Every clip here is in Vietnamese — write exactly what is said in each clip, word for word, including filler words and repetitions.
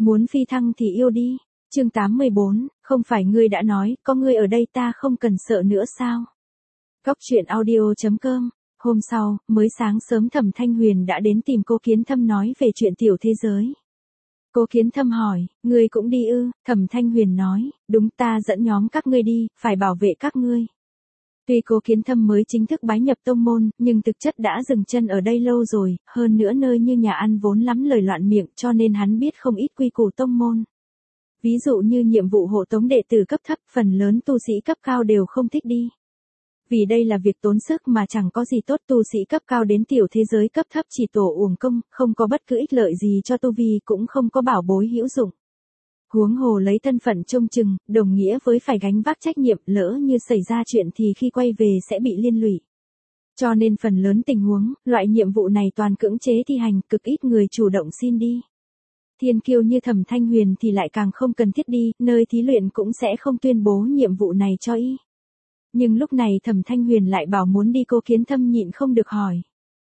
Muốn phi thăng thì yêu đi. Chương tám mươi bốn, không phải ngươi đã nói, có ngươi ở đây ta không cần sợ nữa sao? Góc truyện audio chấm com. Hôm sau, mới sáng sớm Thẩm Thanh Huyền đã đến tìm cô Kiến Thâm nói về chuyện tiểu thế giới. Cô Kiến Thâm hỏi, ngươi cũng đi ư? Thẩm Thanh Huyền nói, đúng, ta dẫn nhóm các ngươi đi, phải bảo vệ các ngươi. Tuy cô Kiến Thâm mới chính thức bái nhập tông môn, nhưng thực chất đã dừng chân ở đây lâu rồi, hơn nữa nơi như nhà ăn vốn lắm lời loạn miệng cho nên hắn biết không ít quy củ tông môn. Ví dụ như nhiệm vụ hộ tống đệ tử cấp thấp, phần lớn tu sĩ cấp cao đều không thích đi. Vì đây là việc tốn sức mà chẳng có gì tốt, tu sĩ cấp cao đến tiểu thế giới cấp thấp chỉ tổ uổng công, không có bất cứ ích lợi gì cho tu vi, cũng không có bảo bối hữu dụng. Huống hồ lấy thân phận trông chừng, đồng nghĩa với phải gánh vác trách nhiệm, lỡ như xảy ra chuyện thì khi quay về sẽ bị liên lụy. Cho nên phần lớn tình huống, loại nhiệm vụ này toàn cưỡng chế thi hành, cực ít người chủ động xin đi. Thiên kiêu như Thẩm Thanh Huyền thì lại càng không cần thiết đi, nơi thí luyện cũng sẽ không tuyên bố nhiệm vụ này cho y. Nhưng lúc này Thẩm Thanh Huyền lại bảo muốn đi, cô Kiến Thâm nhịn không được hỏi.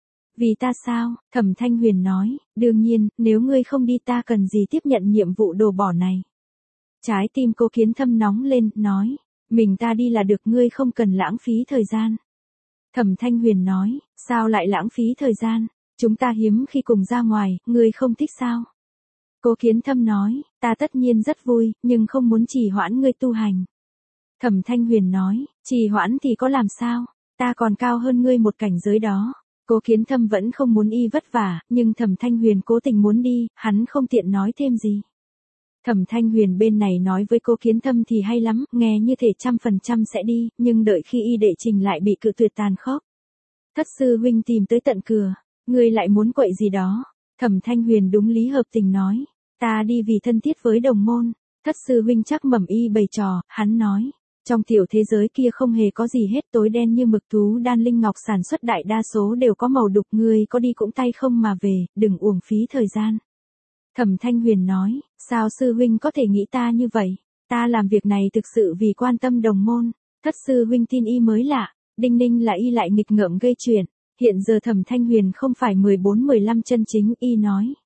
Vì ta sao? Thẩm Thanh Huyền nói, đương nhiên, nếu ngươi không đi ta cần gì tiếp nhận nhiệm vụ đồ bỏ này. Trái tim cô Kiến Thâm nóng lên, nói, mình ta đi là được, ngươi không cần lãng phí thời gian. Thẩm Thanh Huyền nói, sao lại lãng phí thời gian? Chúng ta hiếm khi cùng ra ngoài, ngươi không thích sao? Cô Kiến Thâm nói, ta tất nhiên rất vui, nhưng không muốn trì hoãn ngươi tu hành. Thẩm Thanh Huyền nói, trì hoãn thì có làm sao? Ta còn cao hơn ngươi một cảnh giới đó. Cô Kiến Thâm vẫn không muốn y vất vả, nhưng Thẩm Thanh Huyền cố tình muốn đi, hắn không tiện nói thêm gì. Thẩm Thanh Huyền bên này nói với cô Kiến Thâm thì hay lắm, nghe như thể trăm phần trăm sẽ đi, nhưng đợi khi y đệ trình lại bị cự tuyệt tàn khốc. Thất sư huynh tìm tới tận cửa, ngươi lại muốn quậy gì đó? Thẩm Thanh Huyền đúng lý hợp tình nói, ta đi vì thân thiết với đồng môn. Thất sư huynh chắc mẩm y bày trò, hắn nói. Trong tiểu thế giới kia không hề có gì hết, tối đen như mực, thú đan linh ngọc sản xuất đại đa số đều có màu đục, ngươi có đi cũng tay không mà về, đừng uổng phí thời gian. Thẩm Thanh Huyền nói, sao sư huynh có thể nghĩ ta như vậy? Ta làm việc này thực sự vì quan tâm đồng môn. Thất sư huynh tin y mới lạ, đinh ninh là y lại nghịch ngợm gây chuyện. Hiện giờ Thẩm Thanh Huyền không phải mười bốn mười lăm chân chính, y nói.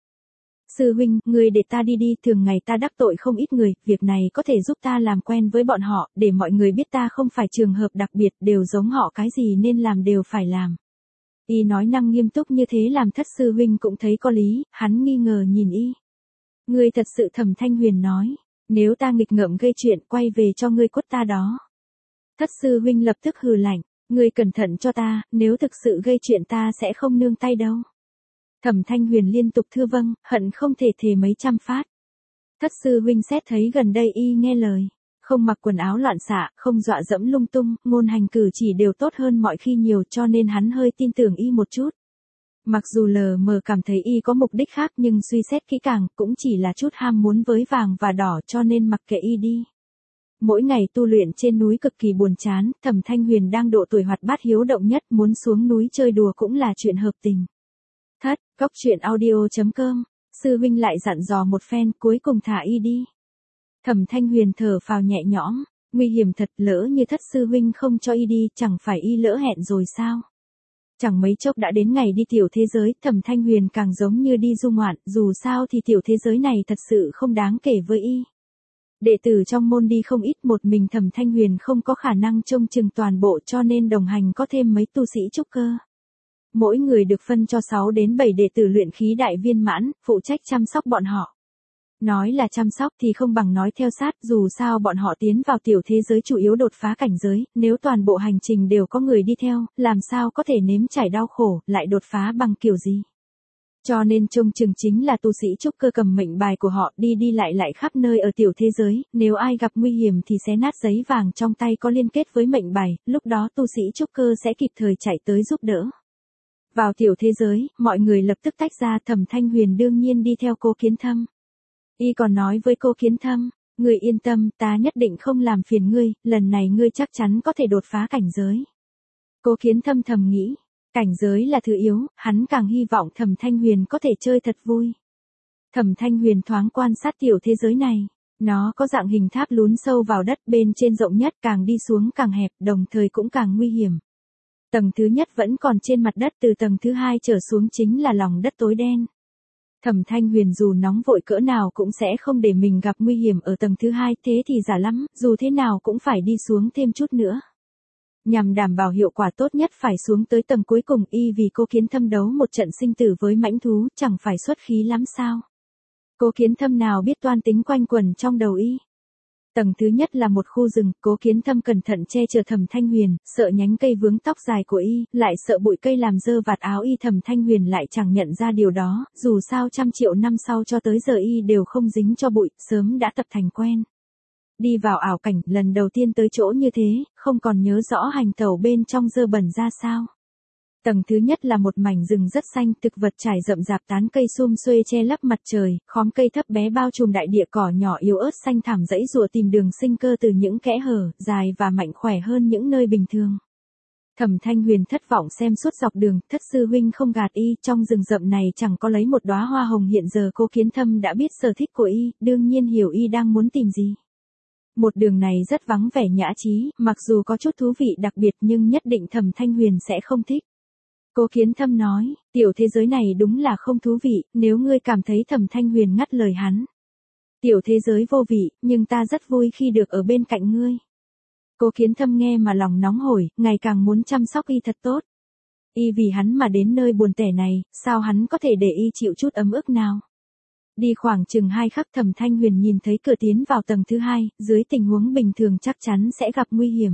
Sư huynh, người để ta đi đi, thường ngày ta đắc tội không ít người, việc này có thể giúp ta làm quen với bọn họ, để mọi người biết ta không phải trường hợp đặc biệt, đều giống họ, cái gì nên làm đều phải làm. Y nói năng nghiêm túc như thế làm thất sư huynh cũng thấy có lý, hắn nghi ngờ nhìn y. Ngươi thật sự? Thẩm Thanh Huyền nói, nếu ta nghịch ngợm gây chuyện, quay về cho ngươi quất ta đó. Thất sư huynh lập tức hừ lạnh, ngươi cẩn thận cho ta, nếu thực sự gây chuyện ta sẽ không nương tay đâu. Thẩm Thanh Huyền liên tục thưa vâng, hận không thể thề mấy trăm phát. Thất sư huynh xét thấy gần đây y nghe lời, không mặc quần áo loạn xạ, không dọa dẫm lung tung, ngôn hành cử chỉ đều tốt hơn mọi khi nhiều, cho nên hắn hơi tin tưởng y một chút. Mặc dù lờ mờ cảm thấy y có mục đích khác, nhưng suy xét kỹ càng, cũng chỉ là chút ham muốn với vàng và đỏ, cho nên mặc kệ y đi. Mỗi ngày tu luyện trên núi cực kỳ buồn chán, Thẩm Thanh Huyền đang độ tuổi hoạt bát hiếu động nhất, muốn xuống núi chơi đùa cũng là chuyện hợp tình. Thất, góc truyện audio chấm com, sư huynh lại dặn dò một phen, cuối cùng thả y đi. Thẩm Thanh Huyền thở phào nhẹ nhõm, nguy hiểm thật, lỡ như thất sư huynh không cho y đi, chẳng phải y lỡ hẹn rồi sao? Chẳng mấy chốc đã đến ngày đi tiểu thế giới, Thẩm Thanh Huyền càng giống như đi du ngoạn, dù sao thì tiểu thế giới này thật sự không đáng kể với y. Đệ tử trong môn đi không ít, một mình Thẩm Thanh Huyền không có khả năng trông chừng toàn bộ, cho nên đồng hành có thêm mấy tu sĩ trúc cơ. Mỗi người được phân cho sáu đến bảy đệ tử luyện khí đại viên mãn, phụ trách chăm sóc bọn họ. Nói là chăm sóc thì không bằng nói theo sát, dù sao bọn họ tiến vào tiểu thế giới chủ yếu đột phá cảnh giới, nếu toàn bộ hành trình đều có người đi theo, làm sao có thể nếm trải đau khổ, lại đột phá bằng kiểu gì. Cho nên trông chừng chính là tu sĩ trúc cơ cầm mệnh bài của họ, đi đi lại lại khắp nơi ở tiểu thế giới, nếu ai gặp nguy hiểm thì xé nát giấy vàng trong tay có liên kết với mệnh bài, lúc đó tu sĩ trúc cơ sẽ kịp thời chạy tới giúp đỡ. Vào tiểu thế giới, mọi người lập tức tách ra, Thẩm Thanh Huyền đương nhiên đi theo cô Kiến Thâm. Y còn nói với cô Kiến Thâm, ngươi yên tâm, ta nhất định không làm phiền ngươi, lần này ngươi chắc chắn có thể đột phá cảnh giới. Cô Kiến Thâm thầm nghĩ, cảnh giới là thứ yếu, hắn càng hy vọng Thẩm Thanh Huyền có thể chơi thật vui. Thẩm Thanh Huyền thoáng quan sát tiểu thế giới này, nó có dạng hình tháp lún sâu vào đất, bên trên rộng nhất, càng đi xuống càng hẹp, đồng thời cũng càng nguy hiểm. Tầng thứ nhất vẫn còn trên mặt đất, từ tầng thứ hai trở xuống chính là lòng đất tối đen. Thẩm Thanh Huyền dù nóng vội cỡ nào cũng sẽ không để mình gặp nguy hiểm ở tầng thứ hai, thế thì giả lắm, dù thế nào cũng phải đi xuống thêm chút nữa. Nhằm đảm bảo hiệu quả tốt nhất phải xuống tới tầng cuối cùng, y vì Cố Kiến Thâm đấu một trận sinh tử với mãnh thú, chẳng phải xuất khí lắm sao. Cố Kiến Thâm nào biết toan tính quanh quẩn trong đầu y. Tầng thứ nhất là một khu rừng, Cố Kiến Thâm cẩn thận che chở Thẩm Thanh Huyền, sợ nhánh cây vướng tóc dài của y, lại sợ bụi cây làm dơ vạt áo y. Thẩm Thanh Huyền lại chẳng nhận ra điều đó, dù sao trăm triệu năm sau cho tới giờ y đều không dính cho bụi, sớm đã tập thành quen. Đi vào ảo cảnh, lần đầu tiên tới chỗ như thế, không còn nhớ rõ hành tẩu bên trong dơ bẩn ra sao. Tầng thứ nhất là một mảnh rừng rất xanh, thực vật trải rậm rạp, tán cây sum xuê che lấp mặt trời, khóm cây thấp bé bao trùm đại địa, cỏ nhỏ yếu ớt xanh thảm dãy rùa tìm đường sinh cơ từ những kẽ hở, dài và mạnh khỏe hơn những nơi bình thường. Thẩm Thanh Huyền thất vọng xem suốt dọc đường, Thất sư huynh không gạt y, trong rừng rậm này chẳng có lấy một đóa hoa hồng. Hiện giờ Cố Kiến Thâm đã biết sở thích của y, đương nhiên hiểu y đang muốn tìm gì. Một đường này rất vắng vẻ nhã trí, mặc dù có chút thú vị đặc biệt nhưng nhất định Thẩm Thanh Huyền sẽ không thích. Cố Kiến Thâm nói, tiểu thế giới này đúng là không thú vị, nếu ngươi cảm thấy. Thẩm Thanh Huyền ngắt lời hắn. Tiểu thế giới vô vị, nhưng ta rất vui khi được ở bên cạnh ngươi. Cố Kiến Thâm nghe mà lòng nóng hổi, ngày càng muốn chăm sóc y thật tốt. Y vì hắn mà đến nơi buồn tẻ này, sao hắn có thể để y chịu chút ấm ức nào. Đi khoảng chừng hai khắc, Thẩm Thanh Huyền nhìn thấy cửa tiến vào tầng thứ hai, dưới tình huống bình thường chắc chắn sẽ gặp nguy hiểm.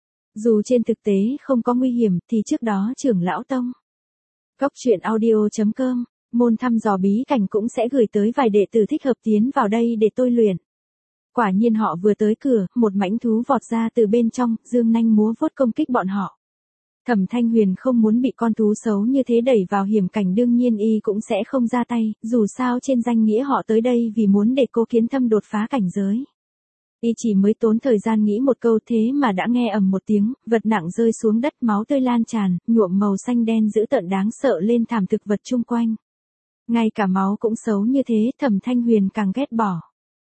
Dù trên thực tế không có nguy hiểm thì trước đó trưởng lão tông. Cốc truyện audio chấm com, môn thăm dò bí cảnh cũng sẽ gửi tới vài đệ tử thích hợp tiến vào đây để tôi luyện. Quả nhiên họ vừa tới cửa, một mãnh thú vọt ra từ bên trong, dương nanh múa vuốt công kích bọn họ. Thẩm Thanh Huyền không muốn bị con thú xấu như thế đẩy vào hiểm cảnh, đương nhiên y cũng sẽ không ra tay, dù sao trên danh nghĩa họ tới đây vì muốn để Cố Kiến Thâm đột phá cảnh giới. Y chỉ mới tốn thời gian nghĩ một câu thế mà đã nghe ầm một tiếng, vật nặng rơi xuống đất, máu tươi lan tràn, nhuộm màu xanh đen dữ tợn đáng sợ lên thảm thực vật chung quanh. Ngay cả máu cũng xấu như thế, Thẩm Thanh Huyền càng ghét bỏ.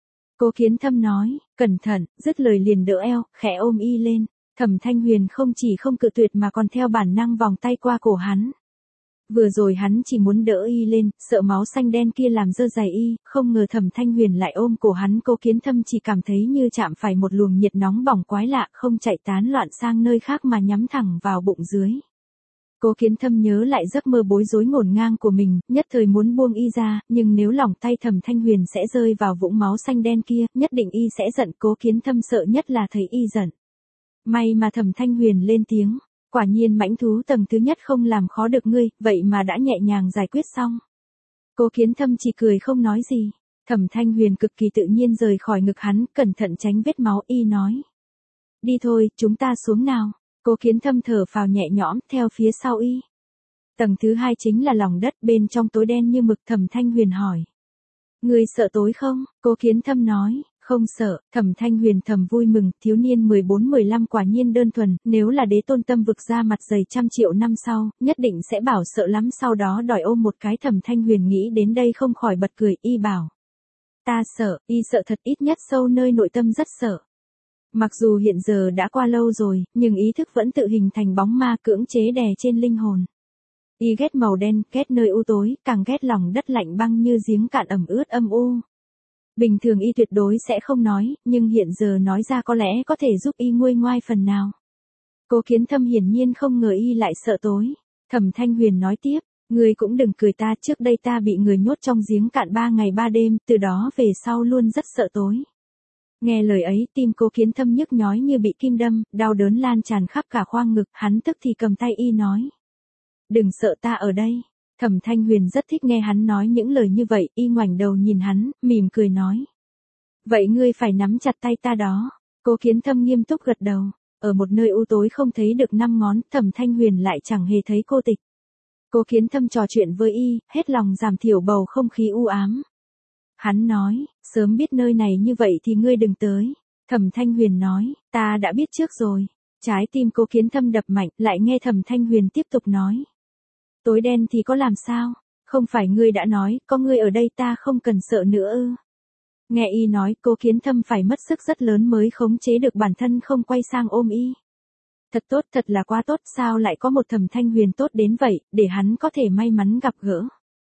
Cố Kiến Thâm nói, cẩn thận, dứt lời liền đỡ eo, khẽ ôm y lên. Thẩm Thanh Huyền không chỉ không cự tuyệt mà còn theo bản năng vòng tay qua cổ hắn. Vừa rồi hắn chỉ muốn đỡ y lên, sợ máu xanh đen kia làm dơ giày y, không ngờ Thẩm Thanh Huyền lại ôm cổ hắn. Cố Kiến Thâm chỉ cảm thấy như chạm phải một luồng nhiệt nóng bỏng quái lạ, không chạy tán loạn sang nơi khác mà nhắm thẳng vào bụng dưới. Cố Kiến Thâm nhớ lại giấc mơ bối rối ngổn ngang của mình, nhất thời muốn buông y ra, nhưng nếu lòng tay Thẩm Thanh Huyền sẽ rơi vào vũng máu xanh đen kia, nhất định y sẽ giận. Cố Kiến Thâm sợ nhất là thấy y giận. May mà Thẩm Thanh Huyền lên tiếng, quả nhiên mãnh thú tầng thứ nhất không làm khó được ngươi, vậy mà đã nhẹ nhàng giải quyết xong. Cố Kiến Thâm chỉ cười không nói gì. Thẩm Thanh Huyền cực kỳ tự nhiên rời khỏi ngực hắn, cẩn thận tránh vết máu, y nói. Đi thôi, chúng ta xuống nào. Cố Kiến Thâm thở phào nhẹ nhõm, theo phía sau y. Tầng thứ hai chính là lòng đất, bên trong tối đen như mực. Thẩm Thanh Huyền hỏi. Ngươi sợ tối không? Cố Kiến Thâm nói. Không sợ. Thẩm Thanh Huyền thầm vui mừng, thiếu niên mười bốn mười lăm quả nhiên đơn thuần, nếu là đế tôn tâm vực ra mặt dày trăm triệu năm sau, nhất định sẽ bảo sợ lắm, sau đó đòi ôm một cái. Thẩm Thanh Huyền nghĩ đến đây không khỏi bật cười, y bảo. Ta sợ, y sợ thật, ít nhất sâu nơi nội tâm rất sợ. Mặc dù hiện giờ đã qua lâu rồi, nhưng ý thức vẫn tự hình thành bóng ma cưỡng chế đè trên linh hồn. Y ghét màu đen, ghét nơi u tối, càng ghét lòng đất lạnh băng như giếng cạn ẩm ướt âm u. Bình thường y tuyệt đối sẽ không nói, nhưng hiện giờ nói ra có lẽ có thể giúp y nguôi ngoai phần nào. Cố Kiến Thâm hiển nhiên không ngờ y lại sợ tối. Thẩm Thanh Huyền nói tiếp, ngươi cũng đừng cười ta, trước đây ta bị người nhốt trong giếng cạn ba ngày ba đêm, từ đó về sau luôn rất sợ tối. Nghe lời ấy, tim Cố Kiến Thâm nhức nhói như bị kim đâm, đau đớn lan tràn khắp cả khoang ngực, hắn tức thì cầm tay y nói. Đừng sợ, ta ở đây. Thẩm Thanh Huyền rất thích nghe hắn nói những lời như vậy, y ngoảnh đầu nhìn hắn, mỉm cười nói. Vậy ngươi phải nắm chặt tay ta đó. Cố Kiến Thâm nghiêm túc gật đầu. Ở một nơi u tối không thấy được năm ngón, Thẩm Thanh Huyền lại chẳng hề thấy cô tịch. Cố Kiến Thâm trò chuyện với y, hết lòng giảm thiểu bầu không khí u ám. Hắn nói, sớm biết nơi này như vậy thì ngươi đừng tới. Thẩm Thanh Huyền nói, ta đã biết trước rồi. Trái tim Cố Kiến Thâm đập mạnh, lại nghe Thẩm Thanh Huyền tiếp tục nói. Tối đen thì có làm sao? Không phải ngươi đã nói, có ngươi ở đây ta không cần sợ nữa ư? Nghe y nói, Cố Kiến Thâm phải mất sức rất lớn mới khống chế được bản thân không quay sang ôm y. Thật tốt, thật là quá tốt, sao lại có một Thẩm Thanh Huyền tốt đến vậy, để hắn có thể may mắn gặp gỡ.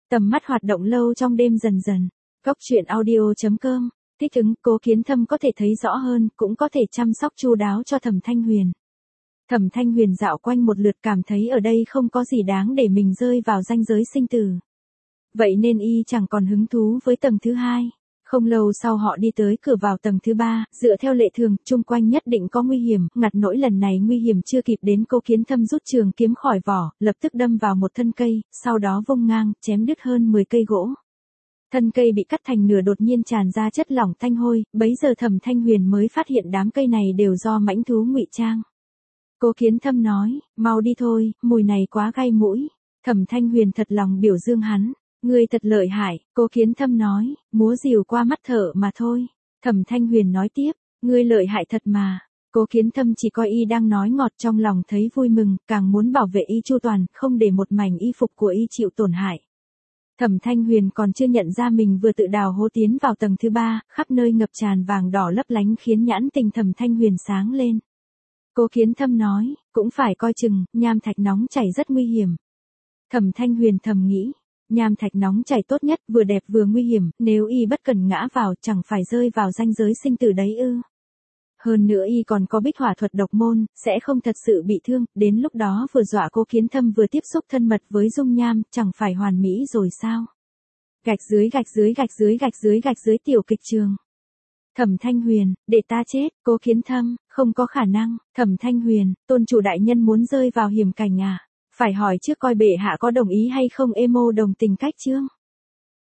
Tầm mắt hoạt động lâu trong đêm dần dần. Góc truyện audio.com. Thích ứng, Cố Kiến Thâm có thể thấy rõ hơn, cũng có thể chăm sóc chu đáo cho Thẩm Thanh Huyền. Thẩm Thanh Huyền dạo quanh một lượt cảm thấy ở đây không có gì đáng để mình rơi vào ranh giới sinh tử. Vậy nên y chẳng còn hứng thú với tầng thứ hai. Không lâu sau họ đi tới cửa vào tầng thứ ba, dựa theo lệ thường, chung quanh nhất định có nguy hiểm, ngặt nỗi lần này nguy hiểm chưa kịp đến, Cố Kiến Thâm rút trường kiếm khỏi vỏ, lập tức đâm vào một thân cây, sau đó vung ngang, chém đứt hơn mười cây gỗ. Thân cây bị cắt thành nửa đột nhiên tràn ra chất lỏng tanh hôi, bấy giờ Thẩm Thanh Huyền mới phát hiện đám cây này đều do mãnh thú ngụy trang. Cố Kiến Thâm nói, mau đi thôi, mùi này quá gai mũi. Thẩm Thanh Huyền thật lòng biểu dương hắn. Ngươi thật lợi hại, Cố Kiến Thâm nói, múa rìu qua mắt thợ mà thôi. Thẩm Thanh Huyền nói tiếp, ngươi lợi hại thật mà. Cố Kiến Thâm chỉ coi y đang nói ngọt, trong lòng thấy vui mừng, càng muốn bảo vệ y chu toàn, không để một mảnh y phục của y chịu tổn hại. Thẩm Thanh Huyền còn chưa nhận ra mình vừa tự đào hố tiến vào tầng thứ ba, khắp nơi ngập tràn vàng đỏ lấp lánh khiến nhãn tình Thẩm Thanh Huyền sáng lên. Cố Kiến Thâm nói, cũng phải coi chừng, nham thạch nóng chảy rất nguy hiểm. Thẩm Thanh Huyền thầm nghĩ, nham thạch nóng chảy tốt nhất, vừa đẹp vừa nguy hiểm, nếu y bất cần ngã vào chẳng phải rơi vào ranh giới sinh tử đấy ư. Hơn nữa y còn có bích hỏa thuật độc môn, sẽ không thật sự bị thương, đến lúc đó vừa dọa Cố Kiến Thâm vừa tiếp xúc thân mật với dung nham, chẳng phải hoàn mỹ rồi sao. Gạch dưới gạch dưới gạch dưới gạch dưới gạch dưới tiểu kịch trường. Thẩm Thanh Huyền, để ta chết, Cố Kiến Thâm, không có khả năng. Thẩm Thanh Huyền, tôn chủ đại nhân muốn rơi vào hiểm cảnh à? Phải hỏi trước coi bệ hạ có đồng ý hay không, emo đồng tình cách chương.